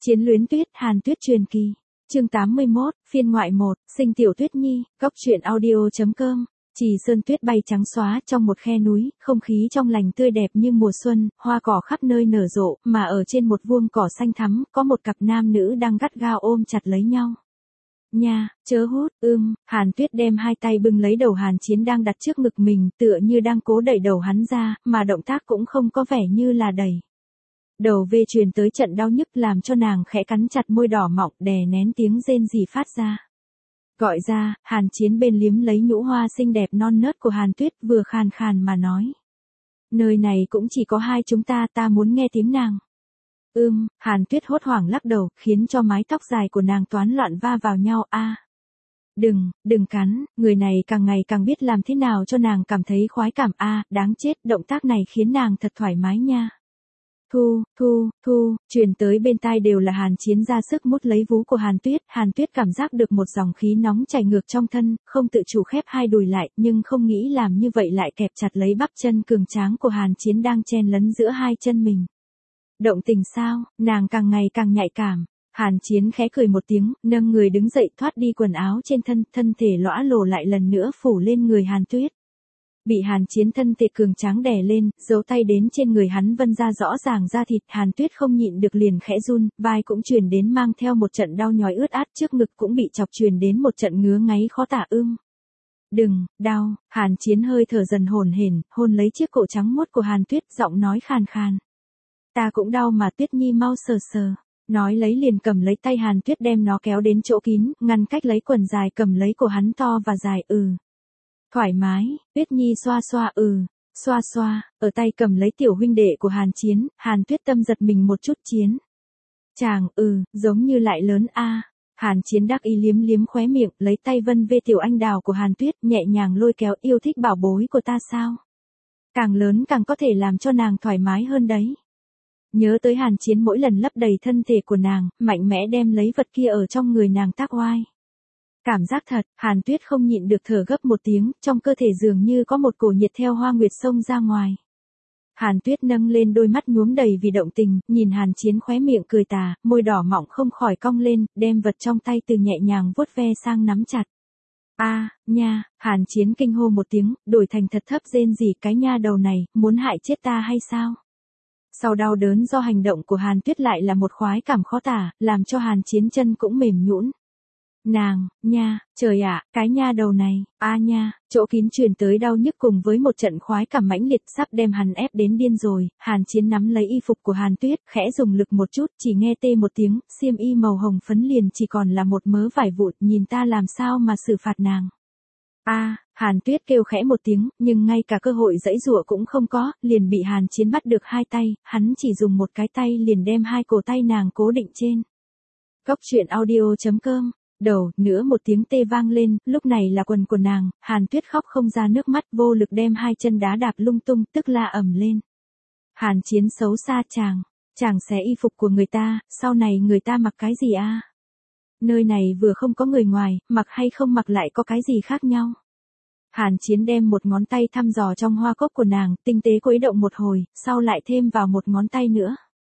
Chiến luyến tuyết, Hàn Tuyết truyền kỳ. Chương 81, phiên ngoại 1, sinh tiểu Tuyết Nhi, góc truyện audio.com. Trì sơn tuyết bay trắng xóa trong một khe núi, không khí trong lành tươi đẹp như mùa xuân, hoa cỏ khắp nơi nở rộ, mà ở trên một vuông cỏ xanh thắm, có một cặp nam nữ đang gắt gao ôm chặt lấy nhau. Nha, chớ hút, Hàn Tuyết đem hai tay bưng lấy đầu Hàn Chiến đang đặt trước ngực mình, tựa như đang cố đẩy đầu hắn ra, mà động tác cũng không có vẻ như là đẩy. Đầu về truyền tới trận đau nhức làm cho nàng khẽ cắn chặt môi đỏ mọng, đè nén tiếng rên rỉ phát ra. Gọi ra, Hàn Chiến bên liếm lấy nhũ hoa xinh đẹp non nớt của Hàn Tuyết, vừa khàn khàn mà nói. Nơi này cũng chỉ có hai chúng ta muốn nghe tiếng nàng. Hàn Tuyết hốt hoảng lắc đầu, khiến cho mái tóc dài của nàng toán loạn va vào nhau. Đừng cắn, người này càng ngày càng biết làm thế nào cho nàng cảm thấy khoái cảm. Đáng chết, động tác này khiến nàng thật thoải mái nha. Thu, truyền tới bên tai đều là Hàn Chiến ra sức mút lấy vú của Hàn Tuyết cảm giác được một dòng khí nóng chảy ngược trong thân, không tự chủ khép hai đùi lại, nhưng không nghĩ làm như vậy lại kẹp chặt lấy bắp chân cường tráng của Hàn Chiến đang chen lấn giữa hai chân mình. Động tình sao, nàng càng ngày càng nhạy cảm. Hàn Chiến khẽ cười một tiếng, nâng người đứng dậy thoát đi quần áo trên thân thể lõa lồ lại lần nữa phủ lên người Hàn Tuyết. Bị Hàn Chiến thân thể cường tráng đè lên, giấu tay đến trên người hắn vân ra rõ ràng da thịt, Hàn Tuyết không nhịn được liền khẽ run, vai cũng truyền đến mang theo một trận đau nhói ướt át, trước ngực cũng bị chọc truyền đến một trận ngứa ngáy khó tả. Đừng, đau, Hàn Chiến hơi thở dần hổn hển, hôn lấy chiếc cổ trắng muốt của Hàn Tuyết, giọng nói khàn khàn. Ta cũng đau mà Tuyết Nhi mau sờ sờ. Nói lấy liền cầm lấy tay Hàn Tuyết đem nó kéo đến chỗ kín, ngăn cách lấy quần dài cầm lấy cổ hắn to và dài. Thoải mái, Tuyết Nhi xoa, ở tay cầm lấy tiểu huynh đệ của Hàn Chiến, Hàn Tuyết tâm giật mình một chút. Chiến. Chàng, giống như lại lớn a. Hàn Chiến đắc ý liếm khóe miệng, lấy tay vân về tiểu anh đào của Hàn Tuyết, nhẹ nhàng lôi kéo. Yêu thích bảo bối của ta sao? Càng lớn càng có thể làm cho nàng thoải mái hơn đấy. Nhớ tới Hàn Chiến mỗi lần lấp đầy thân thể của nàng, mạnh mẽ đem lấy vật kia ở trong người nàng tác oai. Cảm giác thật, Hàn Tuyết không nhịn được thở gấp một tiếng, trong cơ thể dường như có một cổ nhiệt theo hoa nguyệt xông ra ngoài. Hàn Tuyết nâng lên đôi mắt nhuốm đầy vì động tình, nhìn Hàn Chiến khóe miệng cười tà, môi đỏ mọng không khỏi cong lên, đem vật trong tay từ nhẹ nhàng vuốt ve sang nắm chặt. Nha, Hàn Chiến kinh hô một tiếng, đổi thành thật thấp rên rỉ, cái nha đầu này, muốn hại chết ta hay sao? Sau đau đớn do hành động của Hàn Tuyết lại là một khoái cảm khó tả, làm cho Hàn Chiến chân cũng mềm nhũn. Nàng, nha, trời ạ, cái nha đầu này, nha, chỗ kín truyền tới đau nhức cùng với một trận khoái cảm mãnh liệt sắp đem hắn ép đến điên rồi. Hàn Chiến nắm lấy y phục của Hàn Tuyết, khẽ dùng lực một chút, chỉ nghe tê một tiếng, xiêm y màu hồng phấn liền chỉ còn là một mớ vải vụn, nhìn ta làm sao mà xử phạt nàng. Hàn Tuyết kêu khẽ một tiếng, nhưng ngay cả cơ hội giãy giụa cũng không có, liền bị Hàn Chiến bắt được hai tay, hắn chỉ dùng một cái tay liền đem hai cổ tay nàng cố định trên. Góc truyện audio.com. Đầu, nữa một tiếng tê vang lên, lúc này là quần của nàng, Hàn Tuyết khóc không ra nước mắt, vô lực đem hai chân đá đạp lung tung, tức la ầm lên. Hàn Chiến xấu xa, chàng xé y phục của người ta, sau này người ta mặc cái gì Nơi này vừa không có người ngoài, mặc hay không mặc lại có cái gì khác nhau. Hàn Chiến đem một ngón tay thăm dò trong hoa cốc của nàng, tinh tế khuấy động một hồi, sau lại thêm vào một ngón tay nữa.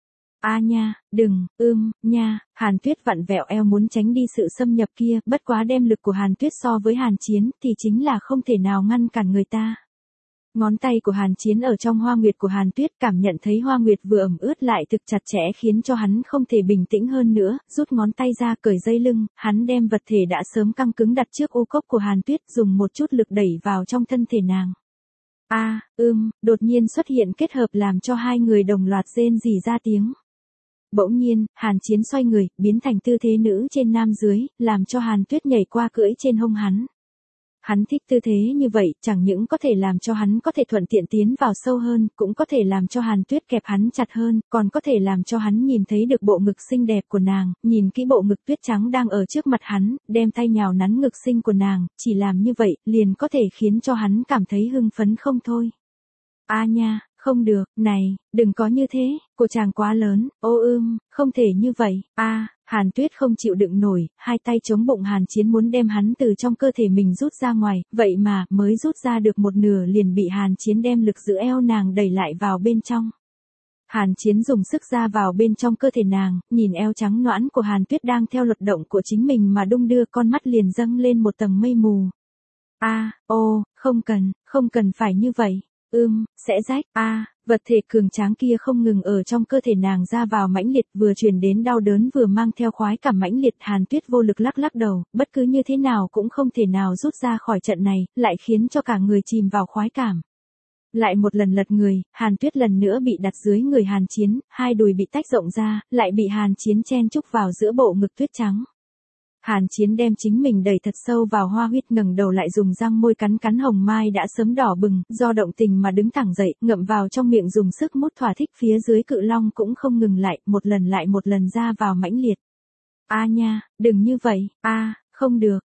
Nha, đừng, nha, Hàn Tuyết vặn vẹo eo muốn tránh đi sự xâm nhập kia, bất quá đem lực của Hàn Tuyết so với Hàn Chiến thì chính là không thể nào ngăn cản người ta. Ngón tay của Hàn Chiến ở trong hoa nguyệt của Hàn Tuyết, cảm nhận thấy hoa nguyệt vừa ẩm ướt lại thực chặt chẽ khiến cho hắn không thể bình tĩnh hơn nữa, rút ngón tay ra cởi dây lưng, hắn đem vật thể đã sớm căng cứng đặt trước u cốc của Hàn Tuyết, dùng một chút lực đẩy vào trong thân thể nàng. Đột nhiên xuất hiện kết hợp làm cho hai người đồng loạt rên rỉ ra tiếng. Bỗng nhiên, Hàn Chiến xoay người, biến thành tư thế nữ trên nam dưới, làm cho Hàn Tuyết nhảy qua cưỡi trên hông hắn. Hắn thích tư thế như vậy, chẳng những có thể làm cho hắn có thể thuận tiện tiến vào sâu hơn, cũng có thể làm cho Hàn Tuyết kẹp hắn chặt hơn, còn có thể làm cho hắn nhìn thấy được bộ ngực xinh đẹp của nàng, nhìn kỹ bộ ngực tuyết trắng đang ở trước mặt hắn, đem tay nhào nắn ngực xinh của nàng, chỉ làm như vậy, liền có thể khiến cho hắn cảm thấy hưng phấn không thôi. Nha, không được, này, đừng có như thế, của chàng quá lớn, không thể như vậy. Hàn Tuyết không chịu đựng nổi, hai tay chống bụng Hàn Chiến muốn đem hắn từ trong cơ thể mình rút ra ngoài, vậy mà, mới rút ra được một nửa liền bị Hàn Chiến đem lực giữ eo nàng đẩy lại vào bên trong. Hàn Chiến dùng sức ra vào bên trong cơ thể nàng, nhìn eo trắng nõn của Hàn Tuyết đang theo luật động của chính mình mà đung đưa, con mắt liền dâng lên một tầng mây mù. Không cần phải như vậy. Sẽ rách. Vật thể cường tráng kia không ngừng ở trong cơ thể nàng ra vào mãnh liệt, vừa truyền đến đau đớn vừa mang theo khoái cảm mãnh liệt. Hàn Tuyết vô lực lắc lắc đầu, bất cứ như thế nào cũng không thể nào rút ra khỏi trận này, lại khiến cho cả người chìm vào khoái cảm. Lại một lần lật người, Hàn Tuyết lần nữa bị đặt dưới người Hàn Chiến, hai đùi bị tách rộng ra, lại bị Hàn Chiến chen chúc vào giữa bộ ngực tuyết trắng. Hàn Chiến đem chính mình đẩy thật sâu vào hoa huyết, ngẩng đầu lại dùng răng môi cắn cắn hồng mai đã sớm đỏ bừng, do động tình mà đứng thẳng dậy, ngậm vào trong miệng dùng sức mút thỏa thích, phía dưới cự long cũng không ngừng lại một lần ra vào mãnh liệt. Nha, đừng như vậy, không được,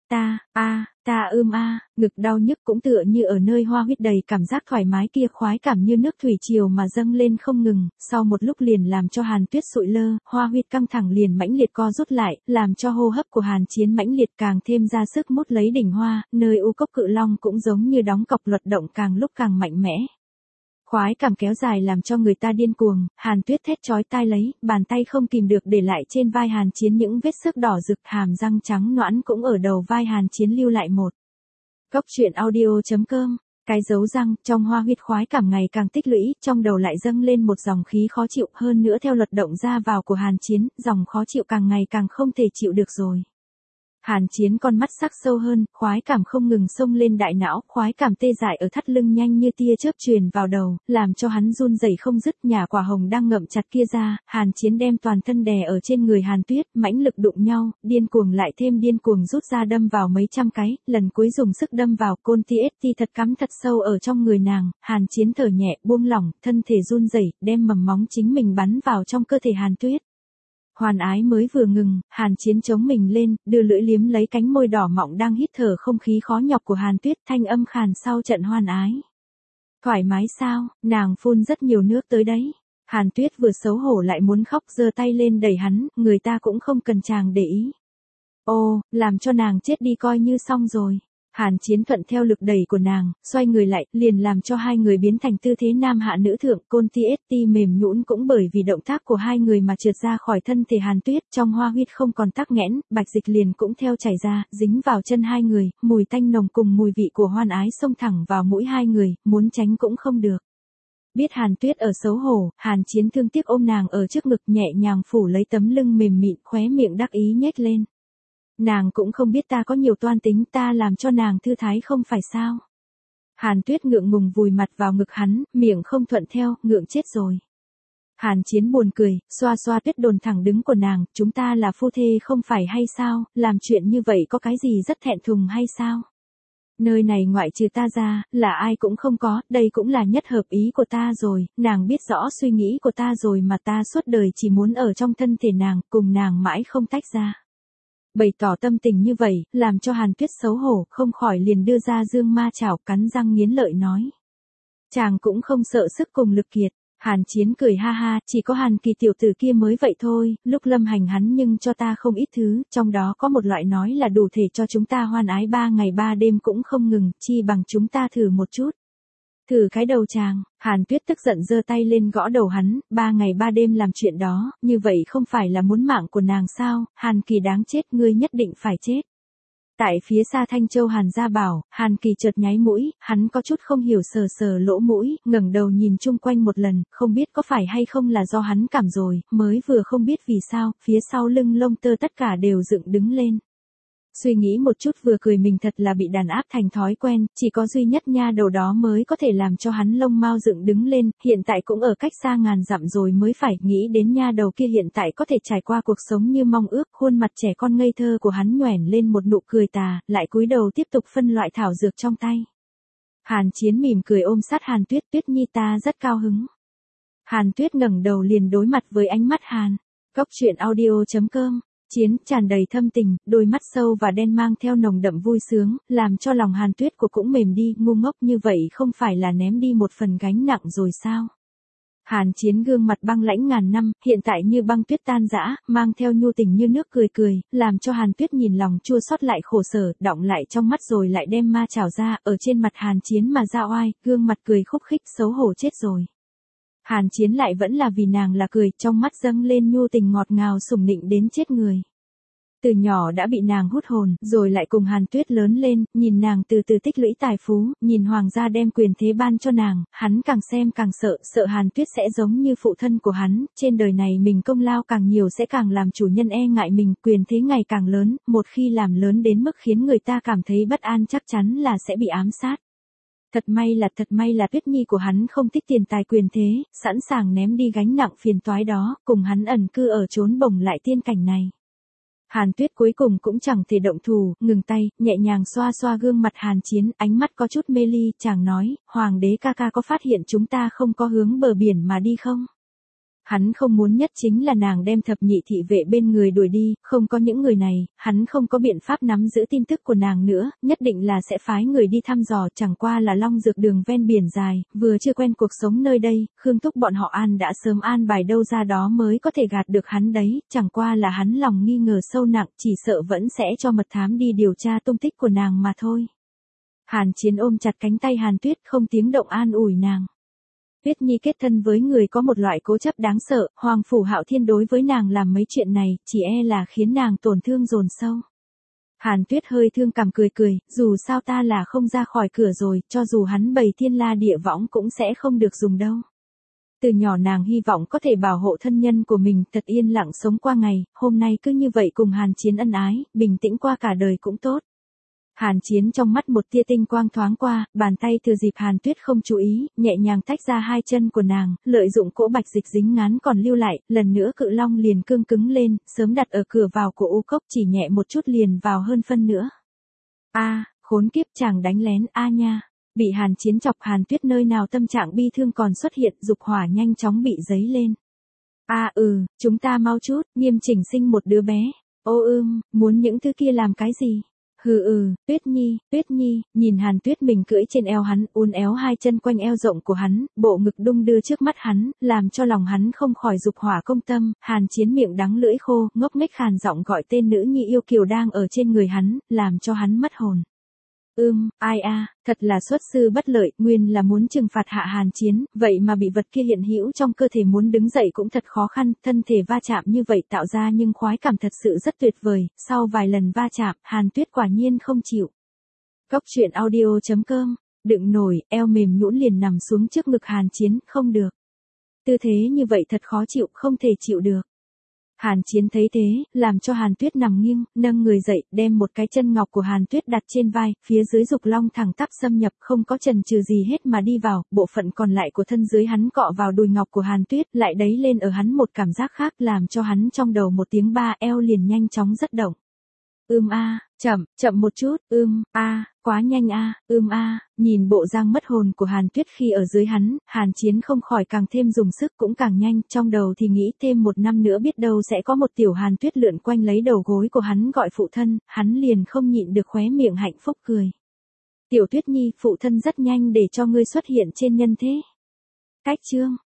ngực đau nhức cũng tựa như ở nơi hoa huyết đầy cảm giác thoải mái kia, khoái cảm như nước thủy triều mà dâng lên không ngừng, sau một lúc liền làm cho Hàn Tuyết sụi lơ, hoa huyết căng thẳng liền mãnh liệt co rút lại, làm cho hô hấp của Hàn Chiến mãnh liệt càng thêm ra sức mút lấy đỉnh hoa, nơi u cốc cự long cũng giống như đóng cọc luật động càng lúc càng mạnh mẽ. Khoái cảm kéo dài làm cho người ta điên cuồng, Hàn Tuyết thét chói tai lấy, bàn tay không kìm được để lại trên vai Hàn Chiến những vết xước đỏ rực, hàm răng trắng nõn cũng ở đầu vai Hàn Chiến lưu lại một. Góc truyện audio.com, cái dấu răng, trong hoa huyết khoái cảm ngày càng tích lũy, trong đầu lại dâng lên một dòng khí khó chịu, hơn nữa theo luật động ra vào của Hàn Chiến, dòng khó chịu càng ngày càng không thể chịu được rồi. Hàn Chiến con mắt sắc sâu hơn, khoái cảm không ngừng xông lên đại não, khoái cảm tê dại ở thắt lưng nhanh như tia chớp truyền vào đầu, làm cho hắn run rẩy không dứt, nhả quả hồng đang ngậm chặt kia ra, Hàn Chiến đem toàn thân đè ở trên người Hàn Tuyết, mãnh lực đụng nhau, điên cuồng lại thêm điên cuồng rút ra đâm vào mấy trăm cái, lần cuối dùng sức đâm vào, côn TST thật cắm thật sâu ở trong người nàng, Hàn Chiến thở nhẹ, buông lỏng, thân thể run rẩy, đem mầm móng chính mình bắn vào trong cơ thể Hàn Tuyết. Hoàn ái mới vừa ngừng, Hàn Chiến chống mình lên, đưa lưỡi liếm lấy cánh môi đỏ mọng đang hít thở không khí khó nhọc của Hàn Tuyết, thanh âm khàn sau trận hoan ái. Thoải mái sao, nàng phun rất nhiều nước tới đấy. Hàn Tuyết vừa xấu hổ lại muốn khóc, giơ tay lên đẩy hắn, người ta cũng không cần chàng để ý. Làm cho nàng chết đi coi như xong rồi. Hàn Chiến thuận theo lực đẩy của nàng, xoay người lại, liền làm cho hai người biến thành tư thế nam hạ nữ thượng, côn TST mềm nhũn cũng bởi vì động tác của hai người mà trượt ra khỏi thân thể Hàn Tuyết, trong hoa huyết không còn tắc nghẽn, bạch dịch liền cũng theo chảy ra, dính vào chân hai người, mùi tanh nồng cùng mùi vị của hoan ái xông thẳng vào mũi hai người, muốn tránh cũng không được. Biết Hàn Tuyết ở xấu hổ, Hàn Chiến thương tiếc ôm nàng ở trước ngực, nhẹ nhàng phủ lấy tấm lưng mềm mịn, khóe miệng đắc ý nhếch lên. Nàng cũng không biết ta có nhiều toan tính, ta làm cho nàng thư thái không phải sao. Hàn Tuyết ngượng ngùng vùi mặt vào ngực hắn, miệng không thuận theo, ngượng chết rồi. Hàn Chiến buồn cười, xoa xoa tuyết đồn thẳng đứng của nàng, chúng ta là phu thê không phải hay sao, làm chuyện như vậy có cái gì rất thẹn thùng hay sao? Nơi này ngoại trừ ta ra, là ai cũng không có, đây cũng là nhất hợp ý của ta rồi, nàng biết rõ suy nghĩ của ta rồi mà ta suốt đời chỉ muốn ở trong thân thể nàng, cùng nàng mãi không tách ra. Bày tỏ tâm tình như vậy, làm cho Hàn Tuyết xấu hổ, không khỏi liền đưa ra dương ma chảo, cắn răng nghiến lợi nói. Chàng cũng không sợ sức cùng lực kiệt. Hàn Chiến cười ha ha, chỉ có Hàn Kỳ tiểu tử kia mới vậy thôi, lúc lâm hành hắn nhưng cho ta không ít thứ, trong đó có một loại nói là đủ thể cho chúng ta hoan ái 3 ngày 3 đêm cũng không ngừng, chi bằng chúng ta thử một chút. Thử cái đầu chàng, Hàn Tuyết tức giận giơ tay lên gõ đầu hắn, 3 ngày 3 đêm làm chuyện đó, như vậy không phải là muốn mạng của nàng sao, Hàn Kỳ đáng chết, ngươi nhất định phải chết. Tại phía xa Thanh Châu Hàn gia bảo, Hàn Kỳ chợt nháy mũi, hắn có chút không hiểu sờ sờ lỗ mũi, ngẩng đầu nhìn chung quanh một lần, không biết có phải hay không là do hắn cảm rồi, mới vừa không biết vì sao, phía sau lưng lông tơ tất cả đều dựng đứng lên. Suy nghĩ một chút vừa cười mình thật là bị đàn áp thành thói quen, chỉ có duy nhất nha đầu đó mới có thể làm cho hắn lông mao dựng đứng lên, hiện tại cũng ở cách xa ngàn dặm rồi mới phải nghĩ đến nha đầu kia hiện tại có thể trải qua cuộc sống như mong ước, khuôn mặt trẻ con ngây thơ của hắn nhoẻn lên một nụ cười tà, lại cúi đầu tiếp tục phân loại thảo dược trong tay. Hàn Chiến mỉm cười ôm sát Hàn Tuyết, Tuyết nhi ta rất cao hứng. Hàn Tuyết ngẩng đầu liền đối mặt với ánh mắt Hàn. Góc truyện audio.com. Chiến tràn đầy thâm tình, đôi mắt sâu và đen mang theo nồng đậm vui sướng, làm cho lòng Hàn Tuyết của cũng mềm đi, ngu ngốc như vậy không phải là ném đi một phần gánh nặng rồi sao? Hàn Chiến gương mặt băng lãnh ngàn năm, hiện tại như băng tuyết tan rã, mang theo nhu tình như nước cười cười, làm cho Hàn Tuyết nhìn lòng chua xót lại khổ sở, đọng lại trong mắt rồi lại đem ma trào ra, ở trên mặt Hàn Chiến mà ra oai, gương mặt cười khúc khích xấu hổ chết rồi. Hàn Chiến lại vẫn là vì nàng là cười, trong mắt dâng lên nhu tình ngọt ngào sủng nịnh đến chết người. Từ nhỏ đã bị nàng hút hồn, rồi lại cùng Hàn Tuyết lớn lên, nhìn nàng từ từ tích lũy tài phú, nhìn hoàng gia đem quyền thế ban cho nàng, hắn càng xem càng sợ, sợ Hàn Tuyết sẽ giống như phụ thân của hắn, trên đời này mình công lao càng nhiều sẽ càng làm chủ nhân e ngại mình, quyền thế ngày càng lớn, một khi làm lớn đến mức khiến người ta cảm thấy bất an chắc chắn là sẽ bị ám sát. Thật may là Tuyết Nhi của hắn không thích tiền tài quyền thế, sẵn sàng ném đi gánh nặng phiền toái đó, cùng hắn ẩn cư ở chốn bồng lại tiên cảnh này. Hàn Tuyết cuối cùng cũng chẳng thể động thủ, ngừng tay, nhẹ nhàng xoa xoa gương mặt Hàn Chiến, ánh mắt có chút mê ly, chàng nói, Hoàng đế ca ca có phát hiện chúng ta không có hướng bờ biển mà đi không? Hắn không muốn nhất chính là nàng đem thập nhị thị vệ bên người đuổi đi, không có những người này, hắn không có biện pháp nắm giữ tin tức của nàng nữa, nhất định là sẽ phái người đi thăm dò, chẳng qua là Long Dược đường ven biển dài, vừa chưa quen cuộc sống nơi đây, Khương Túc bọn họ đã sớm an bài đâu ra đó mới có thể gạt được hắn đấy, chẳng qua là hắn lòng nghi ngờ sâu nặng, chỉ sợ vẫn sẽ cho mật thám đi điều tra tung tích của nàng mà thôi. Hàn Chiến ôm chặt cánh tay Hàn Tuyết không tiếng động an ủi nàng. Tuyết Nhi kết thân với người có một loại cố chấp đáng sợ, Hoàng Phủ Hạo Thiên đối với nàng làm mấy chuyện này, chỉ e là khiến nàng tổn thương dồn sâu. Hàn Tuyết hơi thương cảm cười cười, dù sao ta là không ra khỏi cửa rồi, cho dù hắn bày thiên la địa võng cũng sẽ không được dùng đâu. Từ nhỏ nàng hy vọng có thể bảo hộ thân nhân của mình, thật yên lặng sống qua ngày, hôm nay cứ như vậy cùng Hàn Chiến ân ái, bình tĩnh qua cả đời cũng tốt. Hàn Chiến trong mắt một tia tinh quang thoáng qua, bàn tay thừa dịp Hàn Tuyết không chú ý, nhẹ nhàng tách ra hai chân của nàng, lợi dụng cỗ bạch dịch dính ngắn còn lưu lại, lần nữa cự long liền cương cứng lên, sớm đặt ở cửa vào của u cốc chỉ nhẹ một chút liền vào hơn phân nữa. Khốn kiếp chàng đánh lén nha. Bị Hàn Chiến chọc Hàn Tuyết nơi nào tâm trạng bi thương còn xuất hiện, dục hỏa nhanh chóng bị dấy lên. Chúng ta mau chút, nghiêm chỉnh sinh một đứa bé. Muốn những thứ kia làm cái gì? Tuyết Nhi, nhìn Hàn Tuyết mình cưỡi trên eo hắn, uốn éo hai chân quanh eo rộng của hắn, bộ ngực đung đưa trước mắt hắn, làm cho lòng hắn không khỏi dục hỏa công tâm, Hàn Chiến miệng đắng lưỡi khô, ngốc nghếch khàn giọng gọi tên nữ nhi yêu kiều đang ở trên người hắn, làm cho hắn mất hồn. Thật là xuất sư bất lợi, nguyên là muốn trừng phạt hạ Hàn Chiến, vậy mà bị vật kia hiện hữu trong cơ thể muốn đứng dậy cũng thật khó khăn, thân thể va chạm như vậy tạo ra nhưng khoái cảm thật sự rất tuyệt vời, sau vài lần va chạm, Hàn Tuyết quả nhiên không chịu. Cốc truyện audio.com, đựng nổi, eo mềm nhũn liền nằm xuống trước ngực Hàn Chiến, không được. Tư thế như vậy thật khó chịu, không thể chịu được. Hàn Chiến thấy thế, làm cho Hàn Tuyết nằm nghiêng, nâng người dậy, đem một cái chân ngọc của Hàn Tuyết đặt trên vai, phía dưới dục long thẳng tắp xâm nhập, không có chần chừ gì hết mà đi vào, bộ phận còn lại của thân dưới hắn cọ vào đùi ngọc của Hàn Tuyết, lại đấy lên ở hắn một cảm giác khác, làm cho hắn trong đầu một tiếng ba, eo liền nhanh chóng rất động. Chậm một chút, quá nhanh nhìn bộ dáng mất hồn của Hàn Tuyết khi ở dưới hắn, Hàn Chiến không khỏi càng thêm dùng sức cũng càng nhanh, trong đầu thì nghĩ thêm một năm nữa biết đâu sẽ có một tiểu Hàn Tuyết lượn quanh lấy đầu gối của hắn gọi phụ thân, hắn liền không nhịn được khóe miệng hạnh phúc cười. Tiểu Tuyết Nhi, phụ thân rất nhanh để cho ngươi xuất hiện trên nhân thế. Cách chương